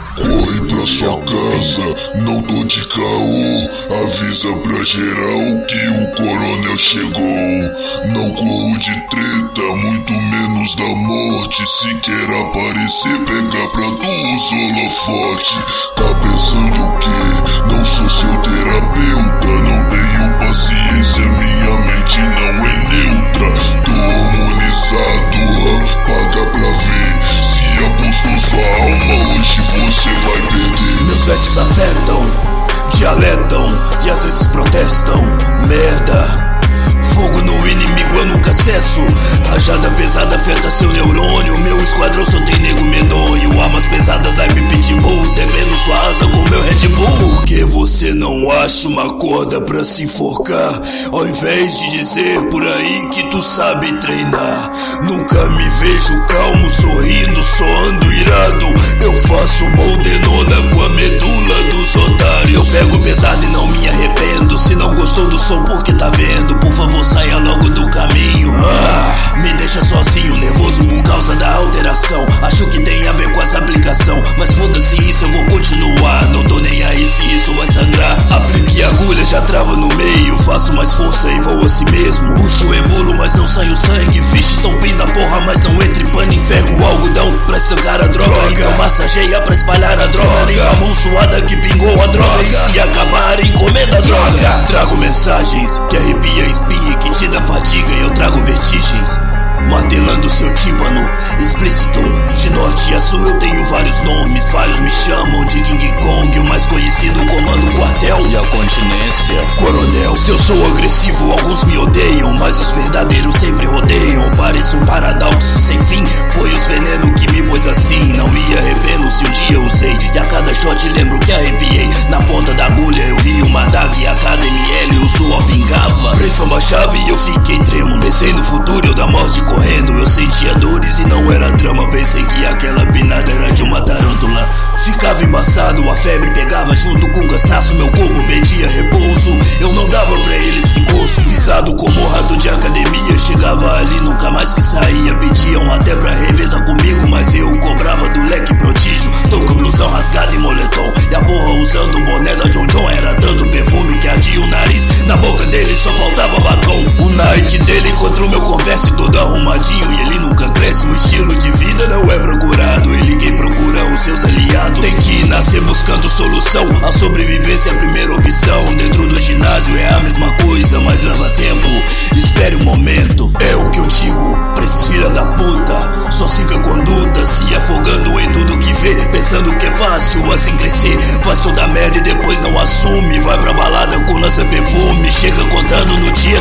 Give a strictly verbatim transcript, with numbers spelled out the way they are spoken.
Corre pra sua casa, não tô de caô. Avisa pra geral que o coronel chegou. Não corro de treta, muito menos da morte. Se quer aparecer, pega pra tu os holofote. Tá pensando o quê? Não sou seu terapeuta, não tenho paciência, minha mente não é neutra. Tô hormonizado, paga pra ver. Se apostou sua alma, hoje você vai perder. Meus versos afetam, dialetam e às vezes protestam. Merda, fogo no inimigo eu nunca cesso. Rajada pesada afeta seu neurônio. Meu esquadrão só tem nego medonho. Armas pesadas, live pitbull, devendo sua asa com meu Red Bull. Por que você não acha uma corda pra se enforcar? Ao invés de dizer por aí que tu sabe treinar. Nunca me vejo calmo, sorrindo, soando irado. Eu faço boldenona com a medula dos otários. Eu pego pesado e não me arrependo. Se não gostou do som, porque tá vendo? Por favor, saia logo do caminho. Ah, me deixa sozinho, nervoso por causa da alteração. Acho que tem a ver com essa aplicação, mas foda-se isso, eu vou continuar. Não tô nem aí se isso vai sangrar. Aplique a agulha, já trava no meio. Faço mais força e vou assim mesmo. Puxo o embolo, mas não sai o sangue. Vixe, tão na porra, mas não entre em pânico. Pego o algodão pra estancar a droga, droga. Então massageia pra espalhar a droga. Limpa a mão suada que pingou a droga, droga. E se acabar, encomenda a droga. droga Trago mensagens que arrepia, espia, que te dá fadiga. E eu trago vertigens, martelando seu tímpano explícito. De norte a sul eu tenho vários nomes. Vários me chamam de King Kong, o mais conhecido comando quartel e a continência. Coronel, se eu sou agressivo alguns me odeiam, mas os verdadeiros sempre rodeiam. Parece um paradoxo sem fim, foi os venenos que me pôs assim. Não me arrependo se um dia eu usei, e a cada shot lembro que arrepiei. Na ponta da agulha eu vi uma daga e a cada ml o suor pingava. Pressão baixava e eu fiquei tremo. Pensei no futuro, eu da morte correndo. Eu sentia dores e não era drama. Pensei que aquela pinada era de uma tarântula. Ficava embaçado, a febre pegava junto com o cansaço. Meu corpo pedia repouso, eu não dava pra ele esse gosto. Visado como rato de academia, chegava ali, nunca mais que saía. Pediam até pra revezar comigo, mas eu cobrava do leque prodígio. Tô com blusão rasgado e moletom, e a porra usando o boné da John John. Era tanto perfume que ardia o nariz, na boca dele só faltava batom. O Nike dele contra o meu Converse todo arrumadinho, e ele nunca cresce. O estilo de vida não é procurado, ele quem procura os seus aliados. Tem que nascer buscando solução, a sobrevivência é a primeira opção. Dentro do ginásio é a mesma coisa, mas leva tempo. Espere um momento, é o que eu digo pra esses filha da puta. Só siga a conduta, se afogando em tudo que vê, pensando que é fácil assim crescer. Faz toda a merda e depois não assume. Vai pra balada com lança perfume, chega contando no dia